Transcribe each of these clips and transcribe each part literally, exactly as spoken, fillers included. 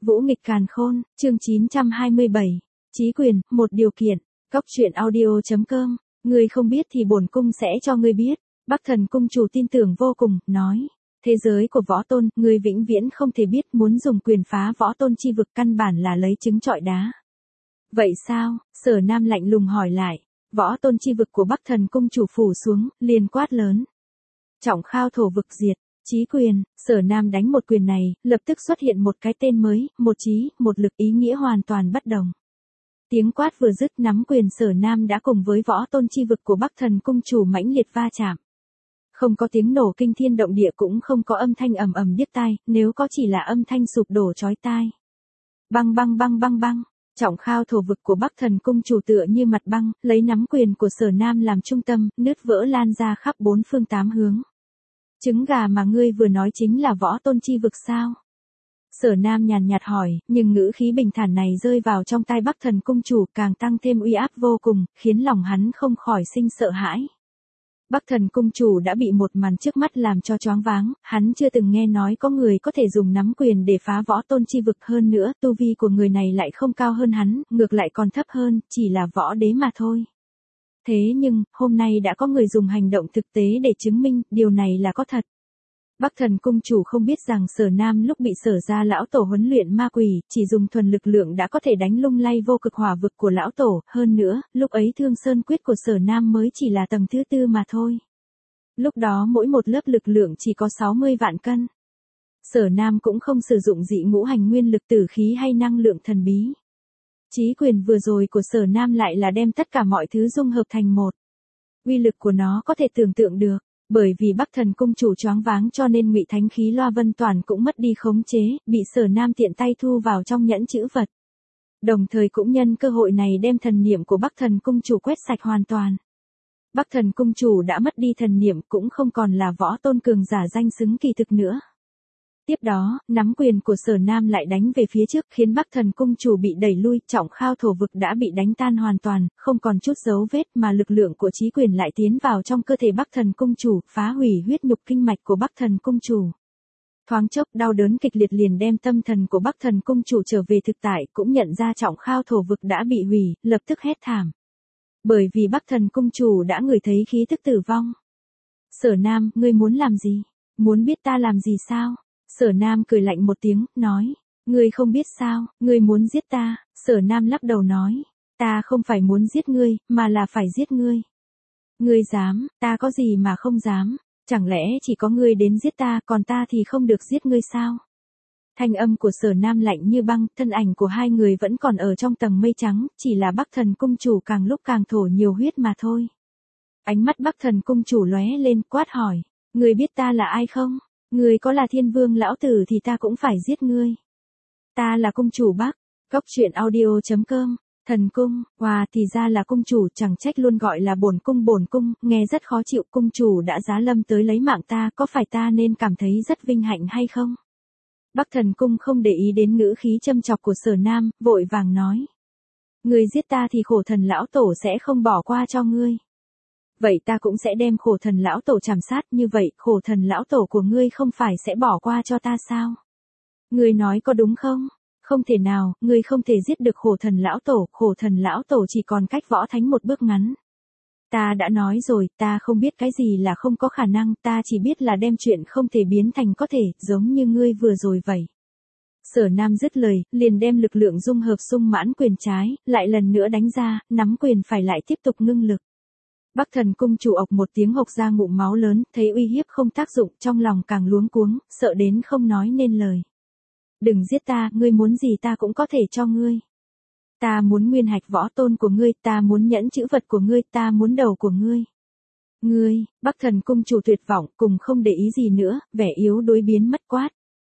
Vũ nghịch càn khôn, chương chín trăm hai mươi bảy. Chí quyền, một điều kiện. Cốc truyện audio chấm com. Ngươi không biết thì bổn cung sẽ cho ngươi biết. Bắc Thần cung chủ tin tưởng vô cùng, nói. Thế giới của võ tôn, ngươi vĩnh viễn không thể biết, muốn dùng quyền phá võ tôn chi vực căn bản là lấy trứng trọi đá. Vậy sao? Sở Nam lạnh lùng hỏi lại. Võ tôn chi vực của Bắc Thần cung chủ phủ xuống, liền quát lớn. Trọng khao thổ vực diệt. Chí quyền, Sở Nam đánh một quyền này, lập tức xuất hiện một cái tên mới, một chí, một lực, ý nghĩa hoàn toàn bất đồng. Tiếng quát vừa dứt, nắm quyền Sở Nam đã cùng với võ tôn chi vực của Bắc Thần cung chủ mãnh liệt va chạm. Không có tiếng nổ kinh thiên động địa, cũng không có âm thanh ầm ầm điếc tai, nếu có chỉ là âm thanh sụp đổ chói tai. Băng băng băng băng băng. Trọng khao thổ vực của Bắc Thần cung chủ tựa như mặt băng, lấy nắm quyền của Sở Nam làm trung tâm, nứt vỡ lan ra khắp bốn phương tám hướng. Trứng gà mà ngươi vừa nói chính là võ tôn chi vực sao? Sở Nam nhàn nhạt hỏi, nhưng ngữ khí bình thản này rơi vào trong tai Bắc Thần cung chủ càng tăng thêm uy áp vô cùng, khiến lòng hắn không khỏi sinh sợ hãi. Bắc Thần cung chủ đã bị một màn trước mắt làm cho choáng váng, hắn chưa từng nghe nói có người có thể dùng nắm quyền để phá võ tôn chi vực, hơn nữa, tu vi của người này lại không cao hơn hắn, ngược lại còn thấp hơn, chỉ là võ đế mà thôi. Thế nhưng, hôm nay đã có người dùng hành động thực tế để chứng minh, điều này là có thật. Bắc Thần cung chủ không biết rằng Sở Nam lúc bị Sở gia lão tổ huấn luyện ma quỷ, chỉ dùng thuần lực lượng đã có thể đánh lung lay vô cực hỏa vực của lão tổ, hơn nữa, lúc ấy Thương Sơn quyết của Sở Nam mới chỉ là tầng thứ tư mà thôi. Lúc đó mỗi một lớp lực lượng chỉ có sáu mươi vạn cân. Sở Nam cũng không sử dụng dị ngũ hành nguyên lực, tử khí hay năng lượng thần bí. Chí quyền vừa rồi của Sở Nam lại là đem tất cả mọi thứ dung hợp thành một. Uy lực của nó có thể tưởng tượng được, bởi vì Bắc Thần cung chủ choáng váng cho nên ngụy thánh khí Loa Vân Toàn cũng mất đi khống chế, bị Sở Nam tiện tay thu vào trong nhẫn chữ vật. Đồng thời cũng nhân cơ hội này đem thần niệm của Bắc Thần cung chủ quét sạch hoàn toàn. Bắc Thần cung chủ đã mất đi thần niệm, cũng không còn là võ tôn cường giả danh xứng kỳ thực nữa. Tiếp đó, nắm quyền của Sở Nam lại đánh về phía trước, khiến Bắc Thần cung chủ bị đẩy lui, trọng khao thổ vực đã bị đánh tan hoàn toàn, không còn chút dấu vết, mà lực lượng của chí quyền lại tiến vào trong cơ thể Bắc Thần cung chủ, phá hủy huyết nhục kinh mạch của Bắc Thần cung chủ. Thoáng chốc, đau đớn kịch liệt liền đem tâm thần của Bắc Thần cung chủ trở về thực tại, cũng nhận ra trọng khao thổ vực đã bị hủy, lập tức hét thảm. Bởi vì Bắc Thần cung chủ đã ngửi thấy khí tức tử vong. Sở Nam, ngươi muốn làm gì? Muốn biết ta làm gì sao? Sở Nam cười lạnh một tiếng, nói. Ngươi không biết sao, ngươi muốn giết ta. Sở Nam lắc đầu nói. Ta không phải muốn giết ngươi, mà là phải giết ngươi. Ngươi dám, ta có gì mà không dám. Chẳng lẽ chỉ có ngươi đến giết ta, còn ta thì không được giết ngươi sao? Thanh âm của Sở Nam lạnh như băng, thân ảnh của hai người vẫn còn ở trong tầng mây trắng, chỉ là Bắc Thần cung chủ càng lúc càng thổ nhiều huyết mà thôi. Ánh mắt Bắc Thần cung chủ lóe lên, quát hỏi. Ngươi biết ta là ai không? Ngươi có là Thiên Vương lão tử thì ta cũng phải giết ngươi. Ta là cung chủ Bắc. Cốc truyện audio chấm com. Thần cung, wow, thì ra là cung chủ, chẳng trách luôn gọi là bổn cung bổn cung, nghe rất khó chịu, cung chủ đã giá lâm tới lấy mạng ta, có phải ta nên cảm thấy rất vinh hạnh hay không? Bắc Thần cung không để ý đến ngữ khí châm chọc của Sở Nam, vội vàng nói. Ngươi giết ta thì khổ thần lão tổ sẽ không bỏ qua cho ngươi. Vậy ta cũng sẽ đem khổ thần lão tổ trảm sát, như vậy khổ thần lão tổ của ngươi không phải sẽ bỏ qua cho ta sao? Ngươi nói có đúng không? Không thể nào, ngươi không thể giết được khổ thần lão tổ, khổ thần lão tổ chỉ còn cách võ thánh một bước ngắn. Ta đã nói rồi, ta không biết cái gì là không có khả năng, ta chỉ biết là đem chuyện không thể biến thành có thể, giống như ngươi vừa rồi vậy. Sở Nam dứt lời, liền đem lực lượng dung hợp sung mãn quyền trái, lại lần nữa đánh ra, nắm quyền phải lại tiếp tục ngưng lực. Bắc Thần cung chủ ộc một tiếng hộc ra ngụm máu lớn, thấy uy hiếp không tác dụng, trong lòng càng luống cuống, sợ đến không nói nên lời. Đừng giết ta, ngươi muốn gì ta cũng có thể cho ngươi. Ta muốn nguyên hạch võ tôn của ngươi, ta muốn nhẫn chữ vật của ngươi, ta muốn đầu của ngươi. Ngươi, Bắc Thần cung chủ tuyệt vọng, cùng không để ý gì nữa, vẻ yếu đuối biến mất quát.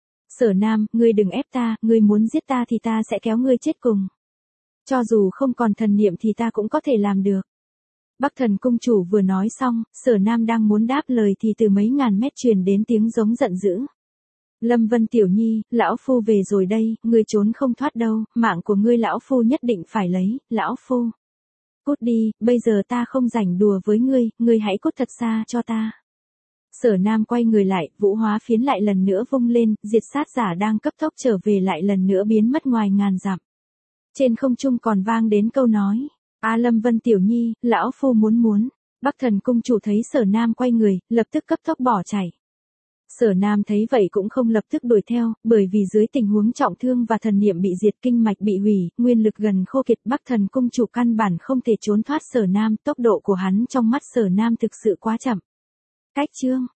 Sở Nam, ngươi đừng ép ta, ngươi muốn giết ta thì ta sẽ kéo ngươi chết cùng. Cho dù không còn thần niệm thì ta cũng có thể làm được. Bắc Thần cung chủ vừa nói xong, Sở Nam đang muốn đáp lời thì từ mấy ngàn mét truyền đến tiếng giống giận dữ. Lâm Vân tiểu nhi, lão phu về rồi đây, ngươi trốn không thoát đâu, mạng của ngươi lão phu nhất định phải lấy, lão phu. Cút đi, bây giờ ta không rảnh đùa với ngươi, ngươi hãy cút thật xa cho ta. Sở Nam quay người lại, vũ hóa phiến lại lần nữa vung lên, diệt sát giả đang cấp tốc trở về lại lần nữa biến mất ngoài ngàn dặm. Trên không trung còn vang đến câu nói, A Lâm Vân tiểu nhi, lão phu muốn muốn. Bắc Thần cung chủ thấy Sở Nam quay người, lập tức cấp tốc bỏ chạy. Sở Nam thấy vậy cũng không lập tức đuổi theo, bởi vì dưới tình huống trọng thương và thần niệm bị diệt, kinh mạch bị hủy, nguyên lực gần khô kiệt, Bắc Thần cung chủ căn bản không thể trốn thoát Sở Nam, tốc độ của hắn trong mắt Sở Nam thực sự quá chậm. Cách chương